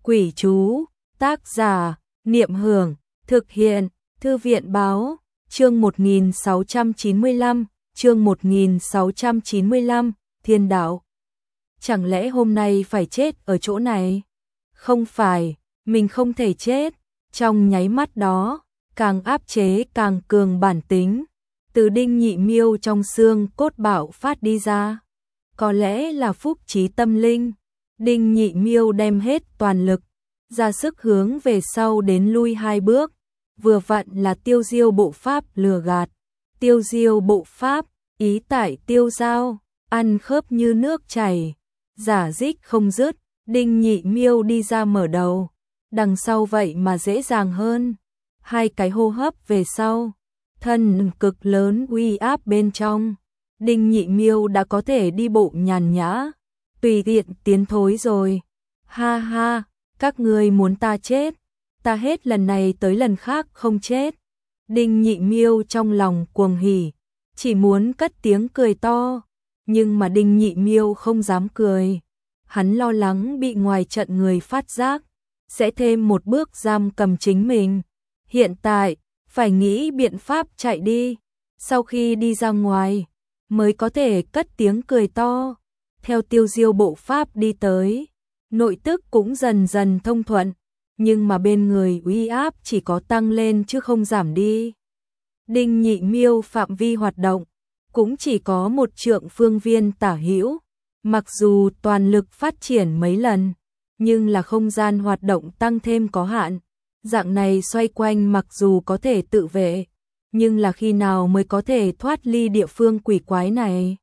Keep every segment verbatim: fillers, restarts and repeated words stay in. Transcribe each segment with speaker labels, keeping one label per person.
Speaker 1: Quỷ chú, tác giả, Niệm Hưởng, thực hiện, Thư viện báo, chương một nghìn sáu trăm chín mươi lăm, chương một nghìn sáu trăm chín mươi lăm, Thiên đạo. Chẳng lẽ hôm nay phải chết ở chỗ này? Không phải, mình không thể chết. Trong nháy mắt đó, càng áp chế càng cường bản tính, từ Đinh Nhị Miêu trong xương cốt bạo phát đi ra. Có lẽ là phúc trí tâm linh, Đinh Nhị Miêu đem hết toàn lực, ra sức hướng về sau đến lui hai bước, vừa vặn là tiêu diêu bộ pháp lừa gạt. Tiêu diêu bộ pháp, ý tại tiêu giao, ăn khớp như nước chảy, giả dích không dứt. Đinh Nhị Miêu đi ra mở đầu, đằng sau vậy mà dễ dàng hơn. Hai cái hô hấp về sau, thân cực lớn uy áp bên trong, Đinh Nhị Miêu đã có thể đi bộ nhàn nhã, tùy tiện tiến thối rồi. Ha ha, các ngươi muốn ta chết, ta hết lần này tới lần khác không chết. Đinh Nhị Miêu trong lòng cuồng hỉ, chỉ muốn cất tiếng cười to, nhưng mà Đinh Nhị Miêu không dám cười. Hắn lo lắng bị ngoài trận người phát giác, sẽ thêm một bước giam cầm chính mình. Hiện tại, phải nghĩ biện pháp chạy đi, sau khi đi ra ngoài, mới có thể cất tiếng cười to. Theo tiêu diêu bộ pháp đi tới, nội tức cũng dần dần thông thuận, nhưng mà bên người uy áp chỉ có tăng lên chứ không giảm đi. Đinh Nhị Miêu phạm vi hoạt động, cũng chỉ có một trượng phương viên tả hữu. Mặc dù toàn lực phát triển mấy lần, nhưng là không gian hoạt động tăng thêm có hạn. Dạng này xoay quanh mặc dù có thể tự vệ, nhưng là khi nào mới có thể thoát ly địa phương quỷ quái này?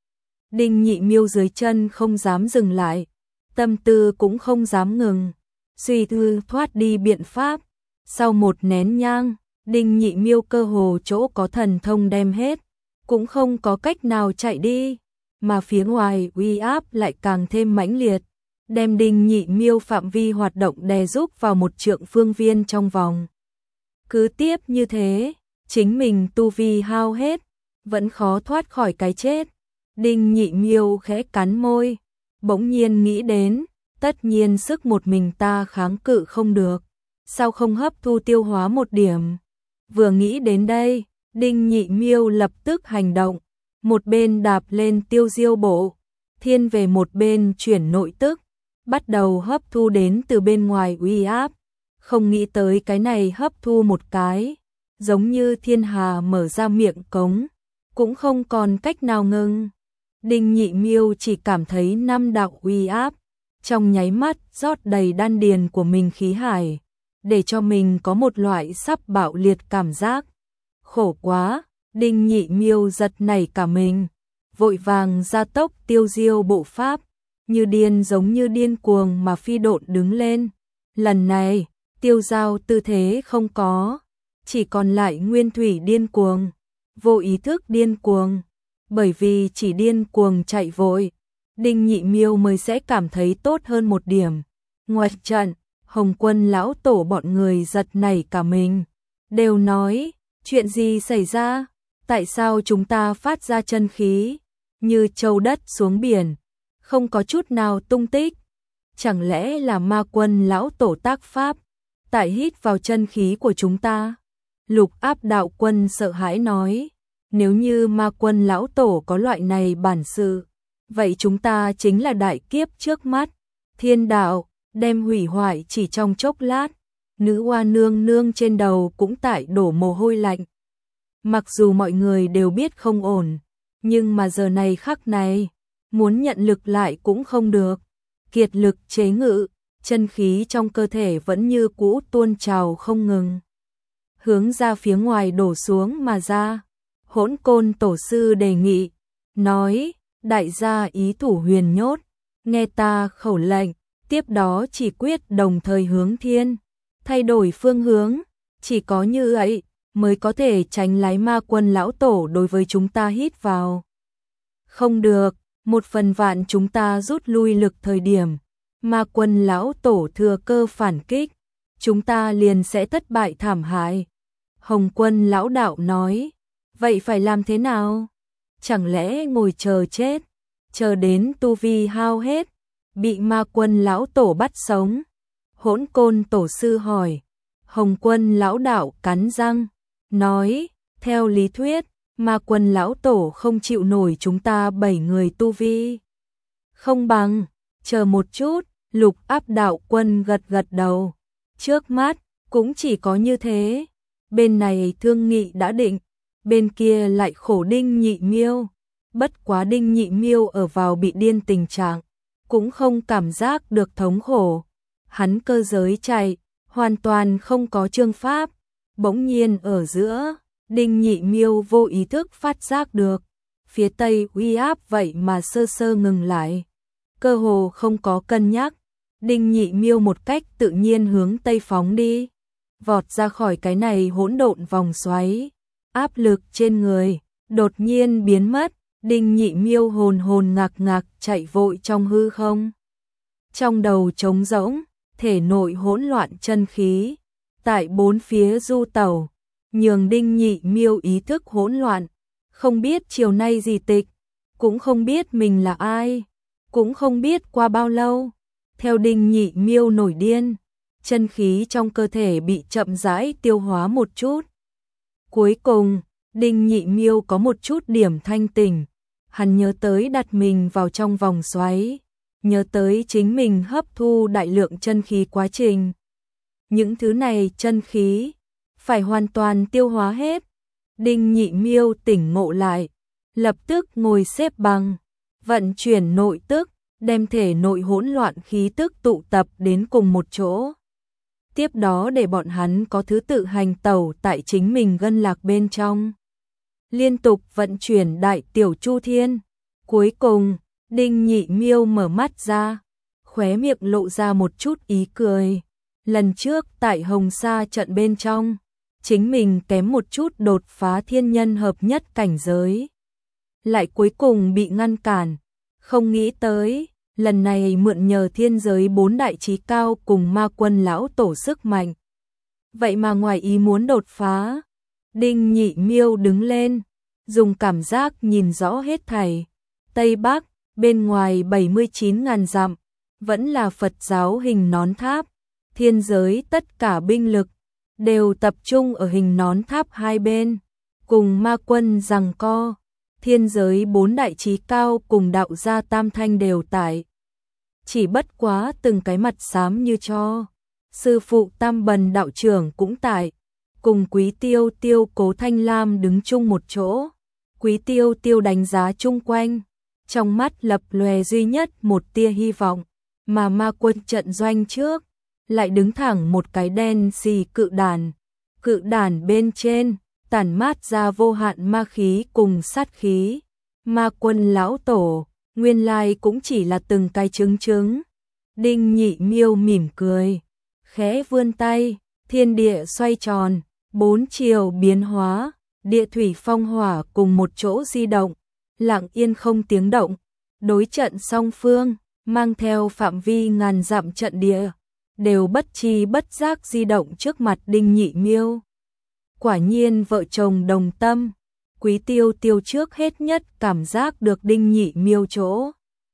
Speaker 1: Đinh Nhị Miêu dưới chân không dám dừng lại, tâm tư cũng không dám ngừng, suy tư thoát đi biện pháp. Sau một nén nhang, Đinh Nhị Miêu cơ hồ chỗ có thần thông đem hết, cũng không có cách nào chạy đi. Mà phía ngoài uy áp lại càng thêm mãnh liệt, đem Đinh Nhị Miêu phạm vi hoạt động đè giúp vào một trượng phương viên trong vòng. Cứ tiếp như thế, chính mình tu vi hao hết, vẫn khó thoát khỏi cái chết. Đinh Nhị Miêu khẽ cắn môi, bỗng nhiên nghĩ đến, tất nhiên sức một mình ta kháng cự không được, sao không hấp thu tiêu hóa một điểm. Vừa nghĩ đến đây, Đinh Nhị Miêu lập tức hành động. Một bên đạp lên tiêu diêu bộ, thiên về một bên chuyển nội tức, bắt đầu hấp thu đến từ bên ngoài uy áp. Không nghĩ tới cái này hấp thu một cái, giống như thiên hà mở ra miệng cống, cũng không còn cách nào ngừng. Đinh Nhị Miêu chỉ cảm thấy năm đạo uy áp, trong nháy mắt rót đầy đan điền của mình khí hải, để cho mình có một loại sắp bạo liệt cảm giác. Khổ quá! Đinh Nhị Miêu giật nảy cả mình, vội vàng gia tốc tiêu diêu bộ pháp, như điên giống như điên cuồng mà phi độn đứng lên. Lần này, tiêu giao tư thế không có, chỉ còn lại nguyên thủy điên cuồng, vô ý thức điên cuồng. Bởi vì chỉ điên cuồng chạy vội, Đinh Nhị Miêu mới sẽ cảm thấy tốt hơn một điểm. Ngoài trận, Hồng Quân lão tổ bọn người giật nảy cả mình, đều nói, chuyện gì xảy ra? Tại sao chúng ta phát ra chân khí, như châu đất xuống biển, không có chút nào tung tích? Chẳng lẽ là ma quân lão tổ tác pháp, tại hít vào chân khí của chúng ta? Lục Áp đạo quân sợ hãi nói, nếu như ma quân lão tổ có loại này bản sự, vậy chúng ta chính là đại kiếp trước mắt. Thiên đạo, đem hủy hoại chỉ trong chốc lát, nữ oa nương nương trên đầu cũng tại đổ mồ hôi lạnh. Mặc dù mọi người đều biết không ổn, nhưng mà giờ này khắc này, muốn nhận lực lại cũng không được. Kiệt lực chế ngự, chân khí trong cơ thể vẫn như cũ tuôn trào không ngừng, hướng ra phía ngoài đổ xuống mà ra. Hỗn Côn tổ sư đề nghị, nói, đại gia ý thủ huyền nhốt, nghe ta khẩu lệnh, tiếp đó chỉ quyết đồng thời hướng thiên, thay đổi phương hướng, chỉ có như vậy mới có thể tránh lái ma quân lão tổ đối với chúng ta hít vào. Không được, một phần vạn chúng ta rút lui lực thời điểm, ma quân lão tổ thừa cơ phản kích, chúng ta liền sẽ thất bại thảm hại. Hồng Quân lão đạo nói, vậy phải làm thế nào? Chẳng lẽ ngồi chờ chết, chờ đến tu vi hao hết, bị ma quân lão tổ bắt sống? Hỗn Côn tổ sư hỏi. Hồng Quân lão đạo cắn răng, nói, theo lý thuyết, Ma Quân lão tổ không chịu nổi chúng ta bảy người tu vi. Không bằng, chờ một chút, Lục Áp đạo quân gật gật đầu. Trước mắt, cũng chỉ có như thế. Bên này thương nghị đã định, bên kia lại khổ Đinh Nhị Miêu. Bất quá Đinh Nhị Miêu ở vào bị điên tình trạng, cũng không cảm giác được thống khổ. Hắn cơ giới chạy, hoàn toàn không có chương pháp. Bỗng nhiên ở giữa, Đinh Nhị Miêu vô ý thức phát giác được. Phía tây uy áp vậy mà sơ sơ ngừng lại. Cơ hồ không có cân nhắc. Đinh Nhị Miêu một cách tự nhiên hướng tây phóng đi. Vọt ra khỏi cái này hỗn độn vòng xoáy. Áp lực trên người, đột nhiên biến mất. Đinh Nhị Miêu hồn hồn ngạc ngạc chạy vội trong hư không. Trong đầu trống rỗng, thể nội hỗn loạn chân khí. Tại bốn phía du tẩu, nhường Đinh Nhị Miêu ý thức hỗn loạn. Không biết chiều nay gì tịch, cũng không biết mình là ai, cũng không biết qua bao lâu. Theo Đinh Nhị Miêu nổi điên, chân khí trong cơ thể bị chậm rãi tiêu hóa một chút. Cuối cùng, Đinh Nhị Miêu có một chút điểm thanh tỉnh. Hắn nhớ tới đặt mình vào trong vòng xoáy, nhớ tới chính mình hấp thu đại lượng chân khí quá trình. Những thứ này chân khí phải hoàn toàn tiêu hóa hết. Đinh Nhị Miêu tỉnh ngộ lại, lập tức ngồi xếp bằng, vận chuyển nội tức, đem thể nội hỗn loạn khí tức tụ tập đến cùng một chỗ. Tiếp đó để bọn hắn có thứ tự hành tẩu tại chính mình gân lạc bên trong. Liên tục vận chuyển đại tiểu chu thiên. Cuối cùng, Đinh Nhị Miêu mở mắt ra, khóe miệng lộ ra một chút ý cười. Lần trước tại Hồng Sa trận bên trong, chính mình kém một chút đột phá thiên nhân hợp nhất cảnh giới. Lại cuối cùng bị ngăn cản. Không nghĩ tới, lần này mượn nhờ thiên giới bốn đại chí cao cùng Ma Quân lão tổ sức mạnh. Vậy mà ngoài ý muốn đột phá. Đinh Nhị Miêu đứng lên, dùng cảm giác nhìn rõ hết thảy. Tây Bắc, bên ngoài bảy mươi chín ngàn dặm, vẫn là Phật giáo hình nón tháp. Thiên giới tất cả binh lực đều tập trung ở hình nón tháp hai bên, cùng Ma Quân giằng co. Thiên giới bốn đại chí cao cùng đạo gia tam thanh đều tại. Chỉ bất quá từng cái mặt xám như cho. Sư phụ Tam Bần đạo trưởng cũng tại, cùng Quý Tiêu Tiêu Cố Thanh Lam đứng chung một chỗ. Quý Tiêu Tiêu đánh giá chung quanh, trong mắt lập lòe duy nhất một tia hy vọng, mà Ma Quân trận doanh trước lại đứng thẳng một cái đen xì cự đàn. Cự đàn bên trên tản mát ra vô hạn ma khí cùng sát khí. Ma Quân lão tổ nguyên lai cũng chỉ là từng cái trứng trứng. Đinh Nhị Miêu mỉm cười, khẽ vươn tay, thiên địa xoay tròn, bốn chiều biến hóa, địa thủy phong hỏa cùng một chỗ di động, lặng yên không tiếng động. Đối trận song phương, mang theo phạm vi ngàn dặm trận địa, đều bất chi bất giác di động trước mặt Đinh Nhị Miêu. Quả nhiên vợ chồng đồng tâm. Quý Tiêu Tiêu trước hết nhất cảm giác được Đinh Nhị Miêu chỗ.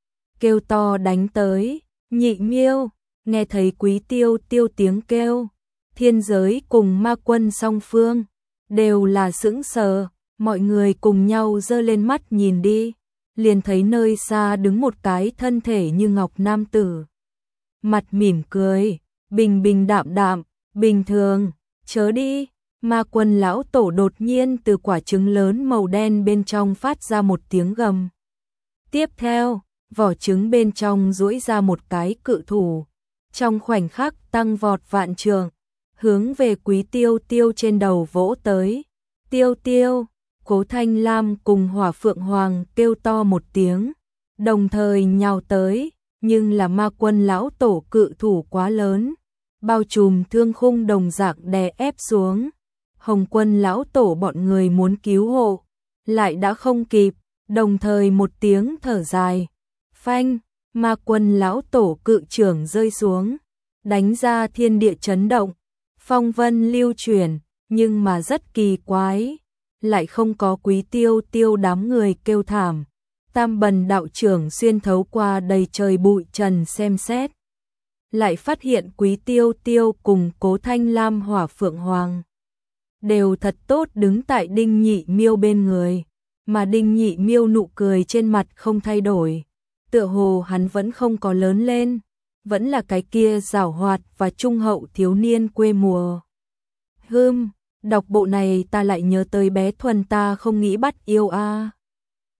Speaker 1: Kêu to đánh tới. Nhị Miêu, nghe thấy Quý Tiêu Tiêu tiếng kêu. Thiên giới cùng Ma Quân song phương đều là sững sờ. Mọi người cùng nhau giơ lên mắt nhìn đi, liền thấy nơi xa đứng một cái thân thể như ngọc nam tử. Mặt mỉm cười, bình bình đạm đạm, bình thường, chớ đi. Ma Quân lão tổ đột nhiên từ quả trứng lớn màu đen bên trong phát ra một tiếng gầm. Tiếp theo, vỏ trứng bên trong duỗi ra một cái cự thủ, trong khoảnh khắc tăng vọt vạn trượng, hướng về Quý Tiêu Tiêu trên đầu vỗ tới. Tiêu Tiêu, Cố Thanh Lam cùng Hỏa Phượng Hoàng kêu to một tiếng, đồng thời nhào tới, nhưng là Ma Quân lão tổ cự thủ quá lớn, bao trùm thương khung đồng dạng đè ép xuống. Hồng Quân lão tổ bọn người muốn cứu hộ, lại đã không kịp, đồng thời một tiếng thở dài. Phanh, Ma Quân lão tổ cự trưởng rơi xuống, đánh ra thiên địa chấn động, phong vân lưu chuyển, nhưng mà rất kỳ quái, lại không có Quý Tiêu Tiêu đám người kêu thảm. Tam Bần đạo trưởng xuyên thấu qua đầy trời bụi trần xem xét, lại phát hiện Quý Tiêu Tiêu cùng Cố Thanh Lam Hỏa Phượng Hoàng đều thật tốt đứng tại Đinh Nhị Miêu bên người, mà Đinh Nhị Miêu nụ cười trên mặt không thay đổi, tựa hồ hắn vẫn không có lớn lên, vẫn là cái kia giảo hoạt và trung hậu thiếu niên quê mùa. Hừm, đọc bộ này ta lại nhớ tới bé Thuần ta không nghĩ bắt yêu a.